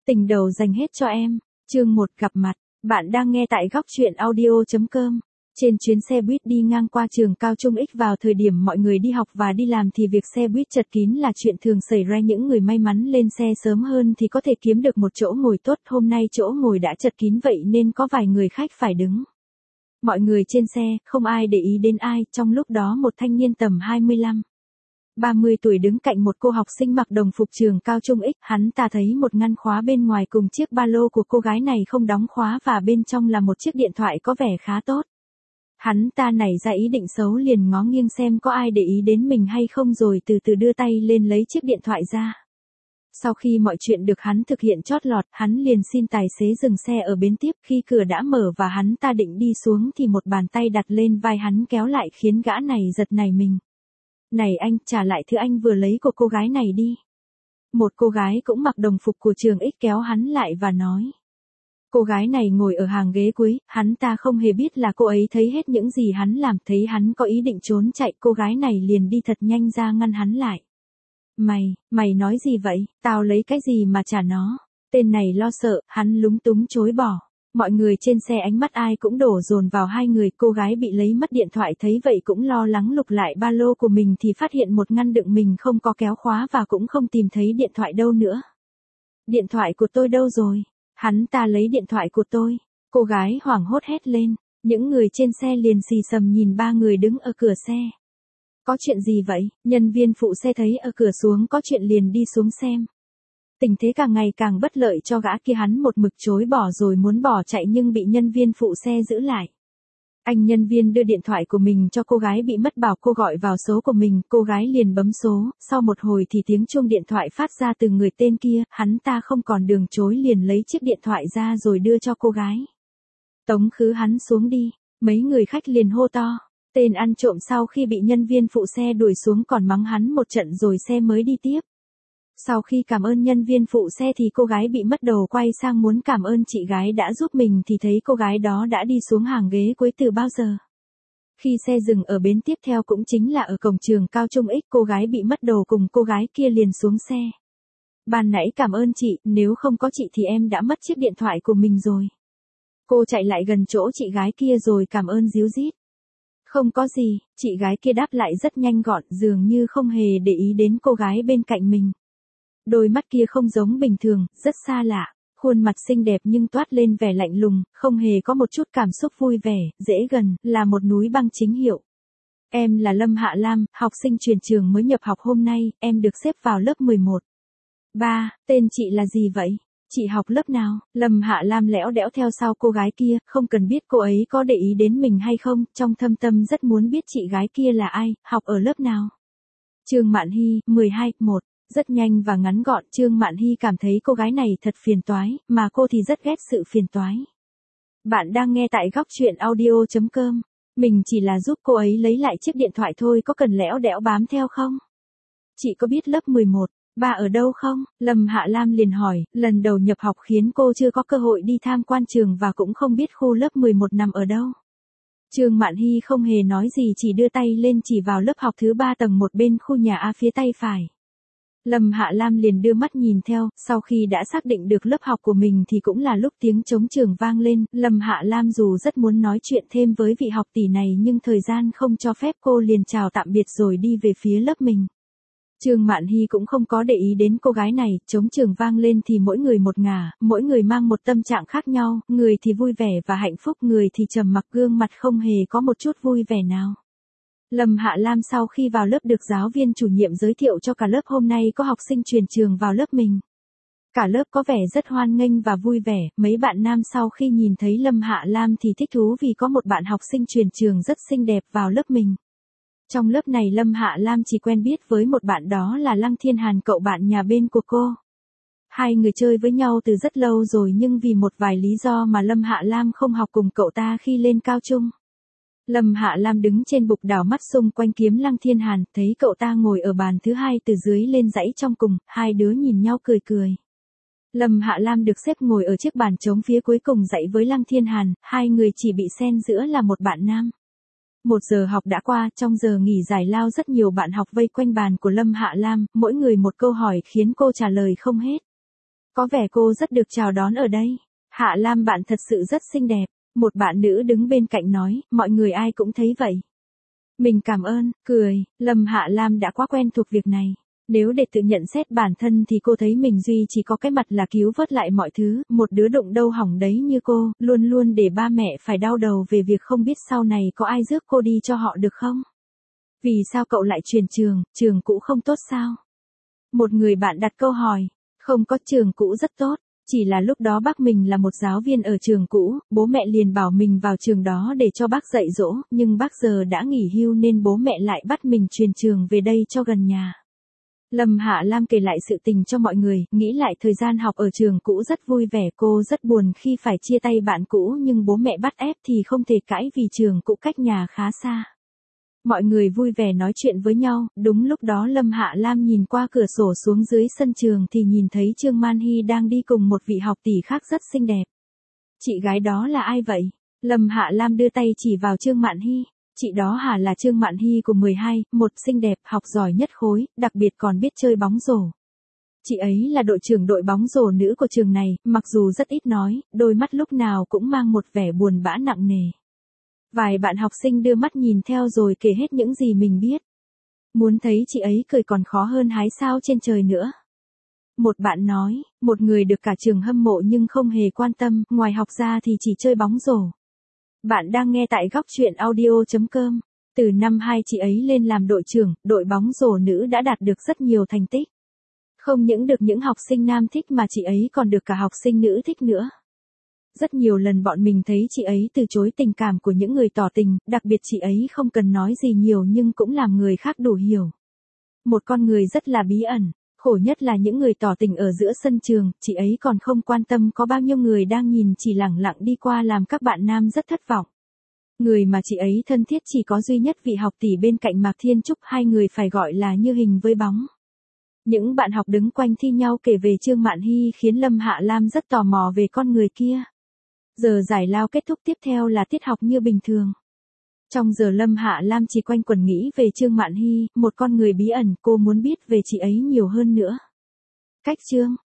Tình đầu dành hết cho em. Chương 1 gặp mặt. Bạn đang nghe tại góc truyện audio.com. Trên chuyến xe buýt đi ngang qua trường Cao Trung X vào thời điểm mọi người đi học và đi làm thì việc xe buýt chật kín là chuyện thường xảy ra. Những người may mắn lên xe sớm hơn thì có thể kiếm được một chỗ ngồi tốt. Hôm nay chỗ ngồi đã chật kín vậy nên có vài người khách phải đứng. Mọi người trên xe, không ai để ý đến ai. Trong lúc đó một thanh niên tầm 25-30 tuổi đứng cạnh một cô học sinh mặc đồng phục trường Cao Trung X. Hắn ta thấy một ngăn khóa bên ngoài cùng chiếc ba lô của cô gái này không đóng khóa và bên trong là một chiếc điện thoại có vẻ khá tốt. Hắn ta nảy ra ý định xấu, liền ngó nghiêng xem có ai để ý đến mình hay không rồi từ từ đưa tay lên lấy chiếc điện thoại ra. Sau khi mọi chuyện được hắn thực hiện chót lọt, hắn liền xin tài xế dừng xe ở bến tiếp. Khi cửa đã mở và hắn ta định đi xuống thì một bàn tay đặt lên vai hắn kéo lại khiến gã này giật nảy mình. Này anh, trả lại thứ anh vừa lấy của cô gái này đi. Một cô gái cũng mặc đồng phục của trường X kéo hắn lại và nói. Cô gái này ngồi ở hàng ghế cuối, hắn ta không hề biết là cô ấy thấy hết những gì hắn làm. Thấy hắn có ý định trốn chạy, cô gái này liền đi thật nhanh ra ngăn hắn lại. Mày nói gì vậy, tao lấy cái gì mà trả nó? Tên này lo sợ, hắn lúng túng chối bỏ. Mọi người trên xe ánh mắt ai cũng đổ dồn vào hai người. Cô gái bị lấy mất điện thoại thấy vậy cũng lo lắng lục lại ba lô của mình thì phát hiện một ngăn đựng mình không có kéo khóa và cũng không tìm thấy điện thoại đâu nữa. Điện thoại của tôi đâu rồi? Hắn ta lấy điện thoại của tôi. Cô gái hoảng hốt hét lên. Những người trên xe liền xì xầm nhìn ba người đứng ở cửa xe. Có chuyện gì vậy? Nhân viên phụ xe thấy ở cửa xuống có chuyện liền đi xuống xem. Tình thế càng ngày càng bất lợi cho gã kia, hắn một mực chối bỏ rồi muốn bỏ chạy nhưng bị nhân viên phụ xe giữ lại. Anh nhân viên đưa điện thoại của mình cho cô gái bị mất, bảo cô gọi vào số của mình. Cô gái liền bấm số, sau một hồi thì tiếng chuông điện thoại phát ra từ người tên kia. Hắn ta không còn đường chối liền lấy chiếc điện thoại ra rồi đưa cho cô gái. Tống khứ hắn xuống đi. Mấy người khách liền hô to. Tên ăn trộm sau khi bị nhân viên phụ xe đuổi xuống còn mắng hắn một trận rồi xe mới đi tiếp. Sau khi cảm ơn nhân viên phụ xe thì cô gái bị mất đầu quay sang muốn cảm ơn chị gái đã giúp mình thì thấy cô gái đó đã đi xuống hàng ghế cuối từ bao giờ. Khi xe dừng ở bến tiếp theo cũng chính là ở cổng trường Cao Trung X, cô gái bị mất đầu cùng cô gái kia liền xuống xe. Ban nãy cảm ơn chị, nếu không có chị thì em đã mất chiếc điện thoại của mình rồi. Cô chạy lại gần chỗ chị gái kia rồi cảm ơn ríu rít. Không có gì, chị gái kia đáp lại rất nhanh gọn, dường như không hề để ý đến cô gái bên cạnh mình. Đôi mắt kia không giống bình thường, rất xa lạ, khuôn mặt xinh đẹp nhưng toát lên vẻ lạnh lùng, không hề có một chút cảm xúc vui vẻ, dễ gần, là một núi băng chính hiệu. Em là Lâm Hạ Lam, học sinh chuyển trường mới nhập học hôm nay, em được xếp vào lớp 11. Ba, tên chị là gì vậy? Chị học lớp nào? Lâm Hạ Lam lẽo đẽo theo sau cô gái kia, không cần biết cô ấy có để ý đến mình hay không, trong thâm tâm rất muốn biết chị gái kia là ai, học ở lớp nào. Trương Mạn Hy, 12, 1. Rất nhanh và ngắn gọn, Trương Mạn Hy cảm thấy cô gái này thật phiền toái, mà cô thì rất ghét sự phiền toái. Bạn đang nghe tại góc truyện audio.com. Mình chỉ là giúp cô ấy lấy lại chiếc điện thoại thôi, có cần lẽo đẽo bám theo không? Chị có biết lớp 11, ba ở đâu không? Lâm Hạ Lam liền hỏi, lần đầu nhập học khiến cô chưa có cơ hội đi tham quan trường và cũng không biết khu lớp 11 nằm ở đâu. Trương Mạn Hy không hề nói gì, chỉ đưa tay lên chỉ vào lớp học thứ 3 tầng 1 bên khu nhà A phía tay phải. Lâm Hạ Lam liền đưa mắt nhìn theo, sau khi đã xác định được lớp học của mình thì cũng là lúc tiếng trống trường vang lên. Lâm Hạ Lam dù rất muốn nói chuyện thêm với vị học tỷ này nhưng thời gian không cho phép, cô liền chào tạm biệt rồi đi về phía lớp mình. Trương Mạn Hy cũng không có để ý đến cô gái này, trống trường vang lên thì mỗi người một ngả, mỗi người mang một tâm trạng khác nhau, người thì vui vẻ và hạnh phúc, người thì trầm mặc, gương mặt không hề có một chút vui vẻ nào. Lâm Hạ Lam sau khi vào lớp được giáo viên chủ nhiệm giới thiệu cho cả lớp hôm nay có học sinh chuyển trường vào lớp mình. Cả lớp có vẻ rất hoan nghênh và vui vẻ, mấy bạn nam sau khi nhìn thấy Lâm Hạ Lam thì thích thú vì có một bạn học sinh chuyển trường rất xinh đẹp vào lớp mình. Trong lớp này Lâm Hạ Lam chỉ quen biết với một bạn, đó là Lăng Thiên Hàn, cậu bạn nhà bên của cô. Hai người chơi với nhau từ rất lâu rồi nhưng vì một vài lý do mà Lâm Hạ Lam không học cùng cậu ta khi lên cao trung. Lâm Hạ Lam đứng trên bục đảo mắt xung quanh kiếm Lăng Thiên Hàn, thấy cậu ta ngồi ở bàn thứ 2 từ dưới lên dãy trong cùng, hai đứa nhìn nhau cười cười. Lâm Hạ Lam được xếp ngồi ở chiếc bàn trống phía cuối cùng dãy với Lăng Thiên Hàn, hai người chỉ bị xen giữa là một bạn nam. 1 giờ học đã qua, trong giờ nghỉ giải lao rất nhiều bạn học vây quanh bàn của Lâm Hạ Lam, mỗi người một câu hỏi khiến cô trả lời không hết. Có vẻ cô rất được chào đón ở đây. Hạ Lam bạn thật sự rất xinh đẹp. Một bạn nữ đứng bên cạnh nói, mọi người ai cũng thấy vậy. Mình cảm ơn, cười, Lâm Hạ Lam đã quá quen thuộc việc này. Nếu để tự nhận xét bản thân thì cô thấy mình duy chỉ có cái mặt là cứu vớt lại mọi thứ, một đứa đụng đâu hỏng đấy như cô, luôn luôn để ba mẹ phải đau đầu về việc không biết sau này có ai rước cô đi cho họ được không? Vì sao cậu lại chuyển trường cũ không tốt sao? Một người bạn đặt câu hỏi, không có, trường cũ rất tốt. Chỉ là lúc đó bác mình là một giáo viên ở trường cũ, bố mẹ liền bảo mình vào trường đó để cho bác dạy dỗ, nhưng bác giờ đã nghỉ hưu nên bố mẹ lại bắt mình chuyển trường về đây cho gần nhà. Lâm Hạ Lam kể lại sự tình cho mọi người, nghĩ lại thời gian học ở trường cũ rất vui vẻ, cô rất buồn khi phải chia tay bạn cũ nhưng bố mẹ bắt ép thì không thể cãi vì trường cũ cách nhà khá xa. Mọi người vui vẻ nói chuyện với nhau, đúng lúc đó Lâm Hạ Lam nhìn qua cửa sổ xuống dưới sân trường thì nhìn thấy Trương Man Hy đang đi cùng một vị học tỷ khác rất xinh đẹp. Chị gái đó là ai vậy? Lâm Hạ Lam đưa tay chỉ vào Trương Mạn Hy. Chị đó hả là Trương Mạn Hy của 12, một xinh đẹp, học giỏi nhất khối, đặc biệt còn biết chơi bóng rổ. Chị ấy là đội trưởng đội bóng rổ nữ của trường này, mặc dù rất ít nói, đôi mắt lúc nào cũng mang một vẻ buồn bã nặng nề. Vài bạn học sinh đưa mắt nhìn theo rồi kể hết những gì mình biết. Muốn thấy chị ấy cười còn khó hơn hái sao trên trời nữa. Một bạn nói, một người được cả trường hâm mộ nhưng không hề quan tâm, ngoài học ra thì chỉ chơi bóng rổ. Bạn đang nghe tại góc truyện audio.com. Từ năm 2 chị ấy lên làm đội trưởng, đội bóng rổ nữ đã đạt được rất nhiều thành tích. Không những được những học sinh nam thích mà chị ấy còn được cả học sinh nữ thích nữa. Rất nhiều lần bọn mình thấy chị ấy từ chối tình cảm của những người tỏ tình, đặc biệt chị ấy không cần nói gì nhiều nhưng cũng làm người khác đủ hiểu. Một con người rất là bí ẩn, khổ nhất là những người tỏ tình ở giữa sân trường, chị ấy còn không quan tâm có bao nhiêu người đang nhìn, chỉ lẳng lặng đi qua làm các bạn nam rất thất vọng. Người mà chị ấy thân thiết chỉ có duy nhất vị học tỷ bên cạnh Mạc Thiên Trúc, hai người phải gọi là như hình với bóng. Những bạn học đứng quanh thi nhau kể về Trương Mạn Hy khiến Lâm Hạ Lam rất tò mò về con người kia. Giờ giải lao kết thúc, tiếp theo là tiết học như bình thường. Trong giờ Lâm Hạ Lam chỉ quanh quẩn nghĩ về Trương Mạn Hy, một con người bí ẩn, cô muốn biết về chị ấy nhiều hơn nữa. Cách Trương